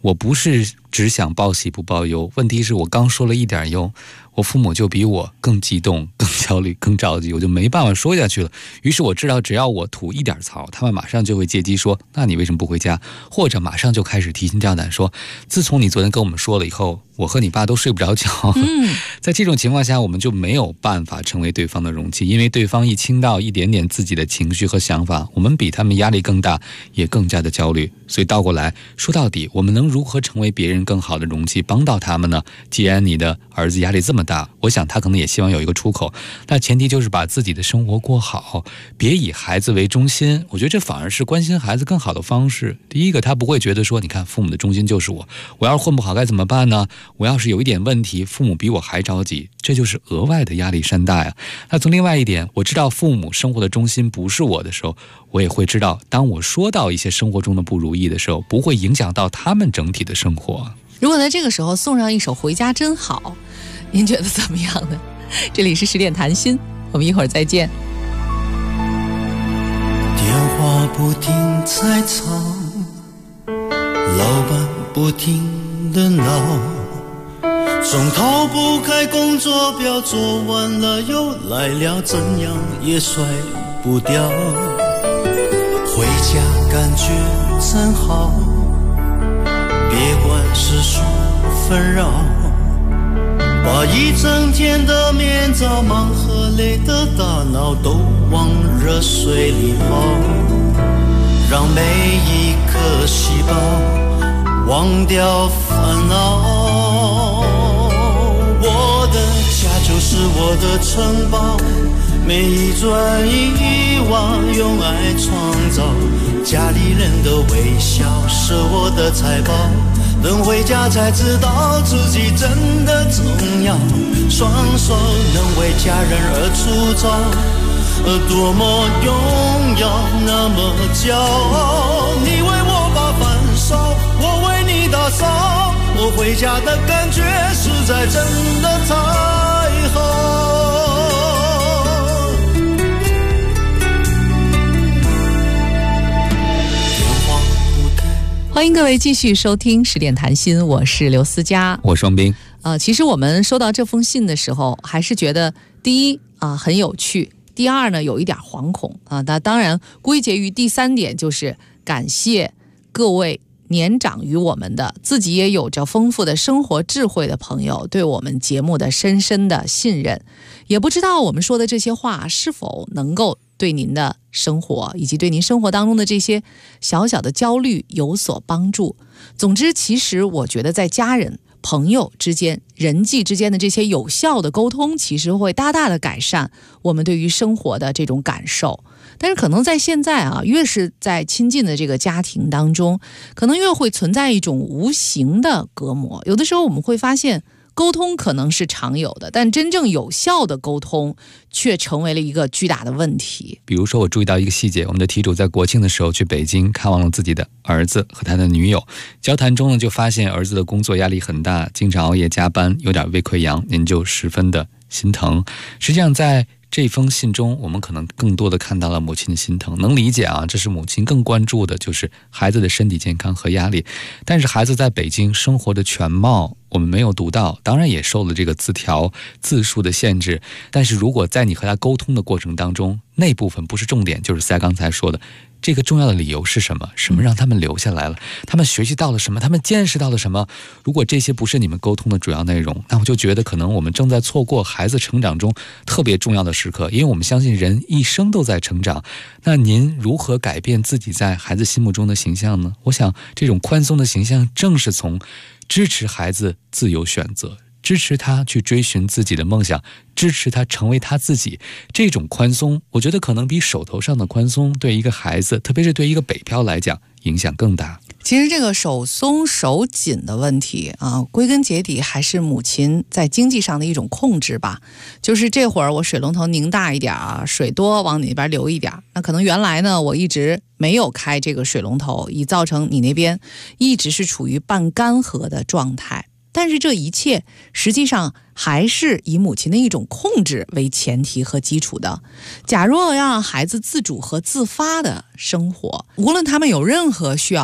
我不是只想报喜不报忧，问题是我刚说了一点忧，我父母就比我更激动、更焦虑、更着急，我就没办法说下去了。于是我知道，只要我吐一点槽，他们马上就会借机说：“那你为什么不回家？”或者马上就开始提心吊胆说：“自从你昨天跟我们说了以后，我和你爸都睡不着觉。”在这种情况下，我们就没有办法成为对方的容器，因为对方一倾倒一点点自己的情绪和想法，我们比他们压力更大，也更加的焦虑。所以倒过来说，到底我们能如何成为别人更好的容器，帮到他们呢？既然你的儿子压力这么大，我想他可能也希望有一个出口，那前提就是把自己的生活过好，别以孩子为中心。我觉得这反而是关心孩子更好的方式。第一个，他不会觉得说，你看父母的中心就是我要是混不好该怎么办呢？我要是有一点问题，父母比我还着急，这就是额外的压力山大呀。那从另外一点，我知道父母生活的中心不是我的时候，我也会知道，当我说到一些生活中的不如意的时候，不会影响到他们整体的生活。 如果在这个时候送上一首《回家真好》，您觉得怎么样呢？这里是10点谈心，我们一会儿再见。 电话不停在吵，老板不停地闹，总逃不开工作表，做完了又来了，怎样也甩不掉。回家感觉真好，别管世俗纷扰，把一整天的面罩、忙和累的大脑都往热水里泡，让每一颗细胞忘掉烦恼。我的家就是我的城堡，每一砖一瓦用爱创造，家里人的微笑是我的财宝，等回家才知道自己真的重要，双手能为家人而出招，多么荣耀，那么骄傲。你为我把饭烧，我为你打扫，我回家的感觉实在真的太好。 欢迎各位继续收听10点谈心，我是刘思佳， 我是双冰。 其实我们收到这封信的时候，还是觉得第一很有趣，第二呢有一点惶恐啊。那当然归结于第3点，就是感谢各位年长于我们的，自己也有着丰富的生活智慧的朋友对我们节目的深深的信任。也不知道我们说的这些话是否能够对您的生活以及对您生活当中的这些小小的焦虑有所帮助。总之，其实我觉得在家人、朋友之间、人际之间的这些有效的沟通，其实会大大的改善我们对于生活的这种感受。但是可能在现在越是在亲近的这个家庭当中，可能越会存在一种无形的隔膜。有的时候我们会发现，沟通可能是常有的，但真正有效的沟通却成为了一个巨大的问题。 比如说，我注意到一个细节，我们的题主在国庆的时候去北京看望了自己的儿子和他的女友，交谈中呢就发现儿子的工作压力很大，经常熬夜加班，有点胃溃疡，您就十分的心疼。实际上在这封信中，我们可能更多的看到了母亲的心疼，能理解这是母亲更关注的就是孩子的身体健康和压力。但是孩子在北京生活的全貌我们没有读到，当然也受了这个字条字数的限制。但是如果在你和他沟通的过程当中，那部分不是重点，就是赛刚才说的这个重要的理由是什么？什么让他们留下来了？他们学习到了什么？他们见识到了什么？如果这些不是你们沟通的主要内容，那我就觉得可能我们正在错过孩子成长中特别重要的时刻，因为我们相信人一生都在成长。那您如何改变自己在孩子心目中的形象呢？我想这种宽松的形象正是从支持孩子自由选择，支持他去追寻自己的梦想，支持他成为他自己，这种宽松我觉得可能比手头上的宽松对一个孩子，特别是对一个北漂来讲影响更大。 其实这个手松手紧的问题归根结底还是母亲在经济上的一种控制吧。就是这会儿我水龙头拧大一点水多往你那边流一点，那可能原来呢我一直没有开这个水龙头，以造成你那边一直是处于半干涸的状态。但是这一切实际上还是以母亲的一种控制为前提和基础的。假若要让孩子自主和自发的生活，无论他们有任何需要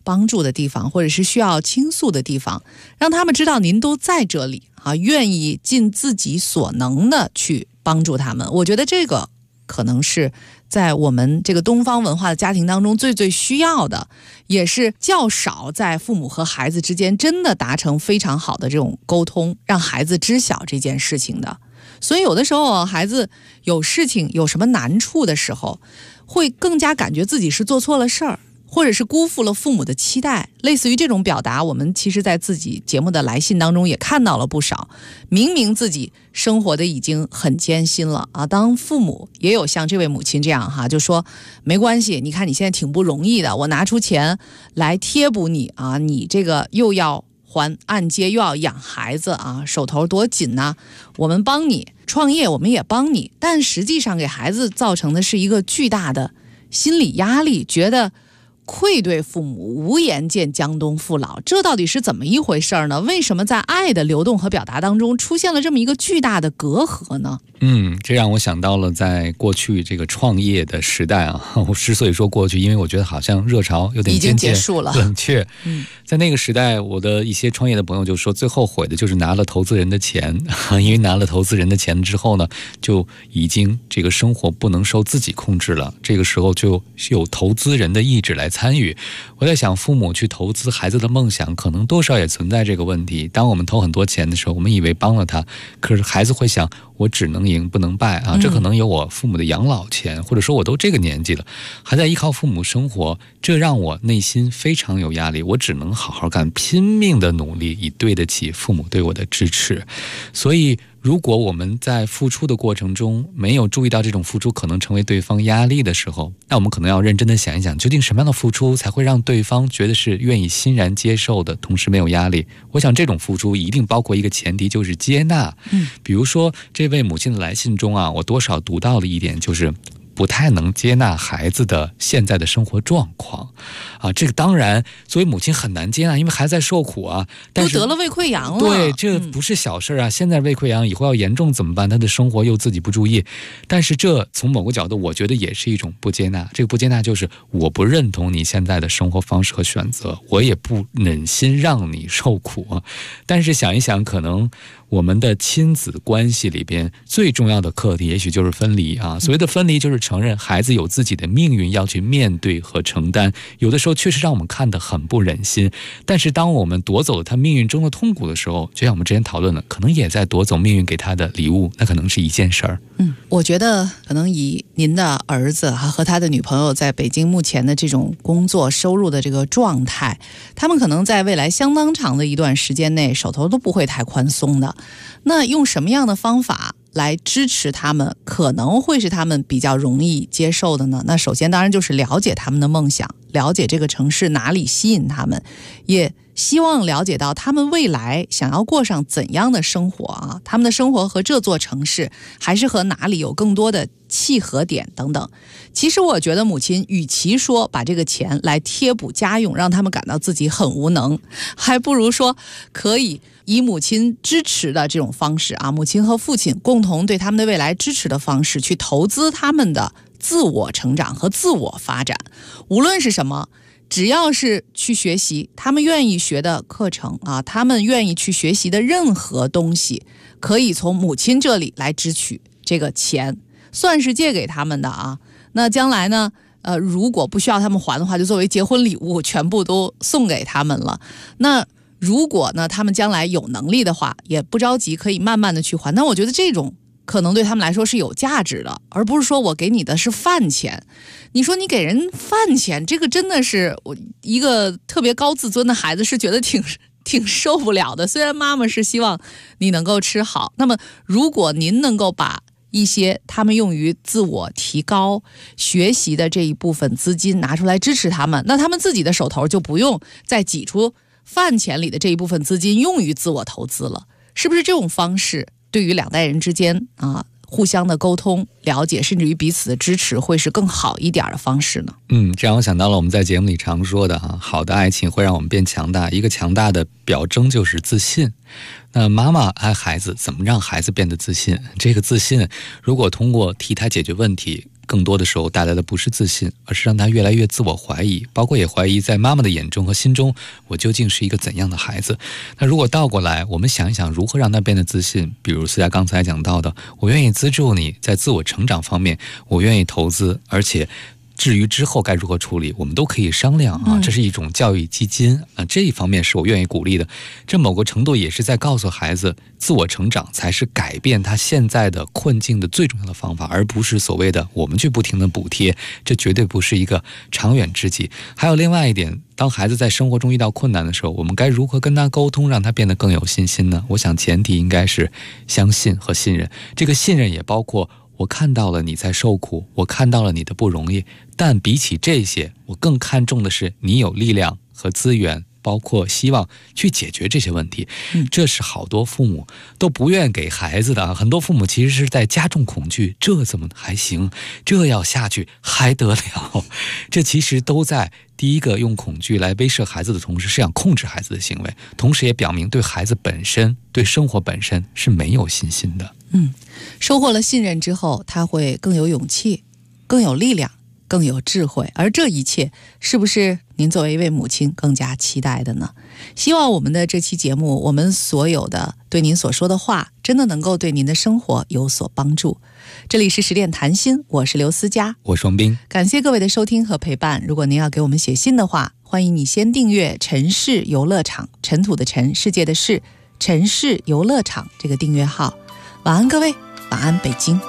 帮助的地方，或者是需要倾诉的地方，让他们知道您都在这里啊，愿意尽自己所能的去帮助他们。我觉得这个可能是在我们这个东方文化的家庭当中最需要的，也是较少在父母和孩子之间真的达成非常好的这种沟通，让孩子知晓这件事情的。所以有的时候孩子有事情有什么难处的时候，会更加感觉自己是做错了事儿，或者是辜负了父母的期待，类似于这种表达，我们其实在自己节目的来信当中也看到了不少。明明自己生活的已经很艰辛了啊，当父母也有像这位母亲这样哈，就说没关系，你看你现在挺不容易的，我拿出钱来贴补你啊，你这个又要还按揭又要养孩子啊，手头多紧呐，我们帮你创业，我们也帮你，但实际上给孩子造成的是一个巨大的心理压力，觉得愧对父母，无颜见江东父老，这到底是怎么一回事呢？为什么在爱的流动和表达当中出现了这么一个巨大的隔阂呢？ 这让我想到了在过去这个创业的时代啊，我之所以说过去，因为我觉得好像热潮有点已经结束了， 冷却。在那个时代，我的一些创业的朋友就说，最后悔的就是拿了投资人的钱，因为拿了投资人的钱之后呢，就已经这个生活不能受自己控制了，这个时候就有投资人的意志来参与。我在想，父母去投资孩子的梦想，可能多少也存在这个问题。当我们投很多钱的时候，我们以为帮了他，可是孩子会想，我只能赢不能败啊！这可能有我父母的养老钱，或者说我都这个年纪了，还在依靠父母生活，这让我内心非常有压力。我只能好好干，拼命的努力，以对得起父母对我的支持。所以如果我们在付出的过程中没有注意到这种付出可能成为对方压力的时候，那我们可能要认真的想一想，究竟什么样的付出才会让对方觉得是愿意欣然接受的，同时没有压力。我想这种付出一定包括一个前提，就是接纳。比如说这位母亲的来信中啊，我多少读到了一点，就是不太能接纳孩子的现在的生活状况啊，这个当然作为母亲很难接纳，因为孩子在受苦啊，但是都得了胃溃疡了， 对，这不是小事啊。现在胃溃疡以后要严重怎么办？他的生活又自己不注意，但是这从某个角度我觉得也是一种不接纳。这个不接纳就是我不认同你现在的生活方式和选择，我也不忍心让你受苦啊。但是想一想，可能我们的亲子关系里边最重要的课题也许就是分离啊。所谓的分离就是承认孩子有自己的命运要去面对和承担，有的时候确实让我们看得很不忍心，但是当我们夺走了他命运中的痛苦的时候，就像我们之前讨论了，可能也在夺走命运给他的礼物，那可能是一件事儿。 我觉得可能以您的儿子和他的女朋友在北京目前的这种工作收入的这个状态，他们可能在未来相当长的一段时间内手头都不会太宽松的。那用什么样的方法来支持他们，可能会是他们比较容易接受的呢？那首先当然就是了解他们的梦想，了解这个城市哪里吸引他们，也希望了解到他们未来想要过上怎样的生活啊，他们的生活和这座城市还是和哪里有更多的契合点等等。其实我觉得母亲与其说把这个钱来贴补家用，让他们感到自己很无能，还不如说可以以母亲支持的这种方式啊，母亲和父亲共同对他们的未来支持的方式，去投资他们的自我成长和自我发展。无论是什么，只要是去学习他们愿意学的课程啊，他们愿意去学习的任何东西，可以从母亲这里来支取这个钱，算是借给他们的啊。那将来呢，如果不需要他们还的话，就作为结婚礼物全部都送给他们了。那如果呢，他们将来有能力的话，也不着急，可以慢慢的去还。但我觉得这种可能对他们来说是有价值的，而不是说我给你的是饭钱。你说你给人饭钱，这个真的是我一个特别高自尊的孩子是觉得挺受不了的。虽然妈妈是希望你能够吃好，那么如果您能够把一些他们用于自我提高学习的这一部分资金拿出来支持他们，那他们自己的手头就不用再挤出饭钱里的这一部分资金用于自我投资了。是不是这种方式对于两代人之间啊互相的沟通了解，甚至于彼此的支持，会是更好一点的方式呢？ 这让我想到了我们在节目里常说的好的爱情会让我们变强大，一个强大的表征就是自信。那妈妈爱孩子，怎么让孩子变得自信？这个自信如果通过替他解决问题， 更多的时候带来的不是自信，而是让他越来越自我怀疑，包括也怀疑在妈妈的眼中和心中，我究竟是一个怎样的孩子。那如果倒过来，我们想一想如何让他变得自信，比如思佳刚才讲到的，我愿意资助你在自我成长方面，我愿意投资，而且至于之后该如何处理，我们都可以商量啊，这是一种教育基金啊，这一方面是我愿意鼓励的。这某个程度也是在告诉孩子，自我成长才是改变他现在的困境的最重要的方法，而不是所谓的我们去不停的补贴，这绝对不是一个长远之计。还有另外一点，当孩子在生活中遇到困难的时候，我们该如何跟他沟通，让他变得更有信心呢？我想前提应该是相信和信任，这个信任也包括我看到了你在受苦，我看到了你的不容易，但比起这些，我更看重的是你有力量和资源，包括希望去解决这些问题。这是好多父母都不愿给孩子的，很多父母其实是在加重恐惧，这怎么还行，这要下去还得了，这其实都在第一个用恐惧来威慑孩子的同时，是想控制孩子的行为，同时也表明对孩子本身，对生活本身是没有信心的。 收获了信任之后，他会更有勇气，更有力量，更有智慧，而这一切是不是您作为一位母亲更加期待的呢？希望我们的这期节目，我们所有的对您所说的话，真的能够对您的生活有所帮助。这里是10点谈心，我是刘思佳， 我是王斌， 感谢各位的收听和陪伴。如果您要给我们写信的话，欢迎你先订阅城市游乐场，尘土的尘，世界的世，城市游乐场这个订阅号。晚安各位，晚安北京。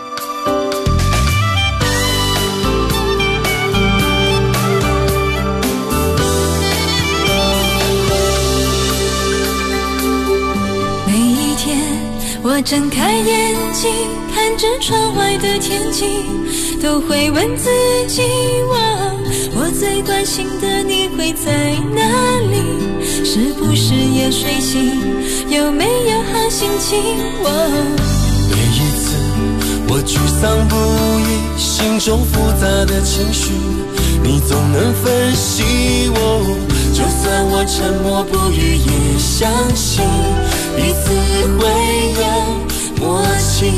每一天我睁开眼睛，看着窗外的天气，都会问自己，我最关心的你会在哪里？是不是也睡醒？有没有好心情？ 每一次我沮丧不已，心中复杂的情绪，你总能分析我。就算我沉默不语，也相信彼此会有默契。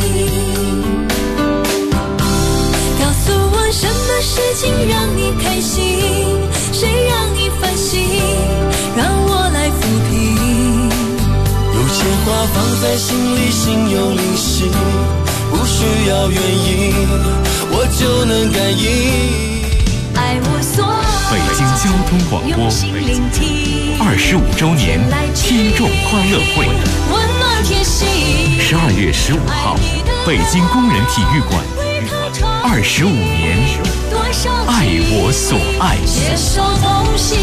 告诉我什么事情让你开心，谁让你烦心，让我来抚平。 有些话放在心里，心有灵犀，不需要原因，我就能感应。 爱我所北京交通广播25周年听众欢乐会，12月15号，北京工人体育馆，25年，爱我所爱。 携手同行。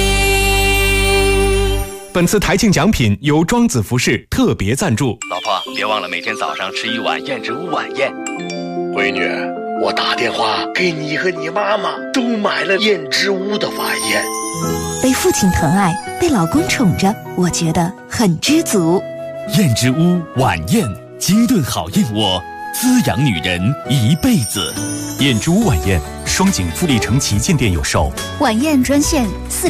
本次台庆奖品由庄子服饰特别赞助。 老婆，别忘了每天早上吃一碗燕之屋晚宴。 闺女，我打电话给你和你妈妈都买了燕之屋的晚宴。 被父亲疼爱，被老公宠着，我觉得很知足。 燕之屋晚宴，精炖好燕窝，滋养女人一辈子。燕之屋晚宴，双井富力城旗舰店有售。 晚宴专线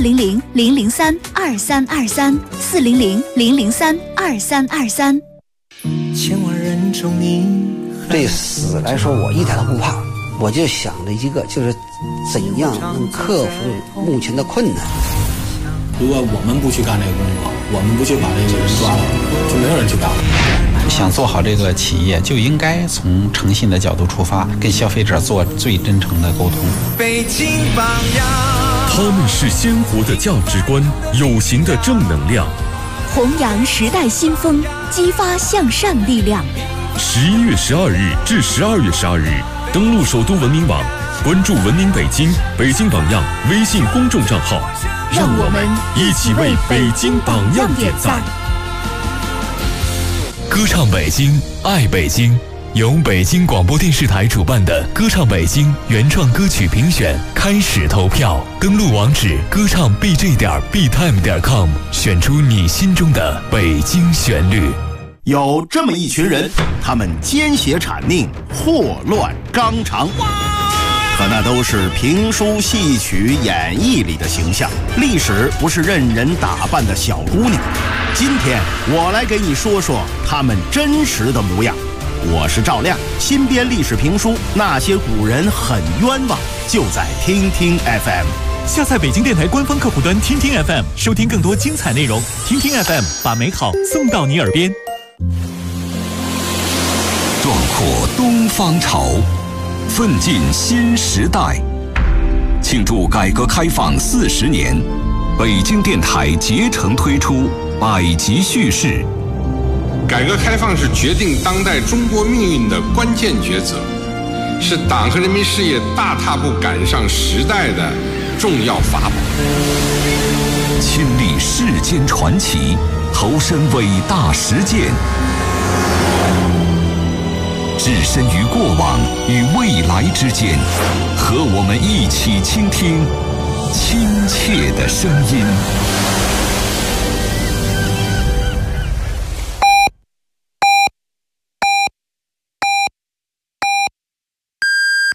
400-003-2323，400-003-2323。 千万人中你。 对死来说，我一点都不怕，我就想着一个，就是怎样能克服目前的困难。 如果我们不去干这个工作，我们不去把这个人抓到，就没有人去干了。 想做好这个企业，就应该从诚信的角度出发，跟消费者做最真诚的沟通。 北京榜样， 他们是鲜活的价值观，有形的正能量， 弘扬时代新风，激发向善力量。 11月12日至12月12日，登录首都文明网，关注文明北京、北京榜样微信公众账号， 让我们一起为北京榜样点赞。 歌唱北京，爱北京，由北京广播电视台主办的歌唱北京原创歌曲评选开始投票，登录网址歌唱 bj.btime.com， 选出你心中的北京旋律。 有这么一群人，他们奸邪谄佞，祸乱纲常，可那都是评书戏曲演绎里的形象，历史不是任人打扮的小姑娘。今天我来给你说说他们真实的模样。 我是赵亮。新编历史评书《那些古人很冤枉》，就在听听 FM。 下载北京电台官方客户端听听 FM， 收听更多精彩内容。听听 FM， 把美好送到你耳边。 壮阔东方潮，奋进新时代。庆祝改革开放40年，北京电台竭诚推出100集叙事。 改革开放是决定当代中国命运的关键抉择，是党和人民事业大踏步赶上时代的重要法宝。 亲历世间传奇，投身伟大实践，置身于过往与未来之间，和我们一起倾听亲切的声音。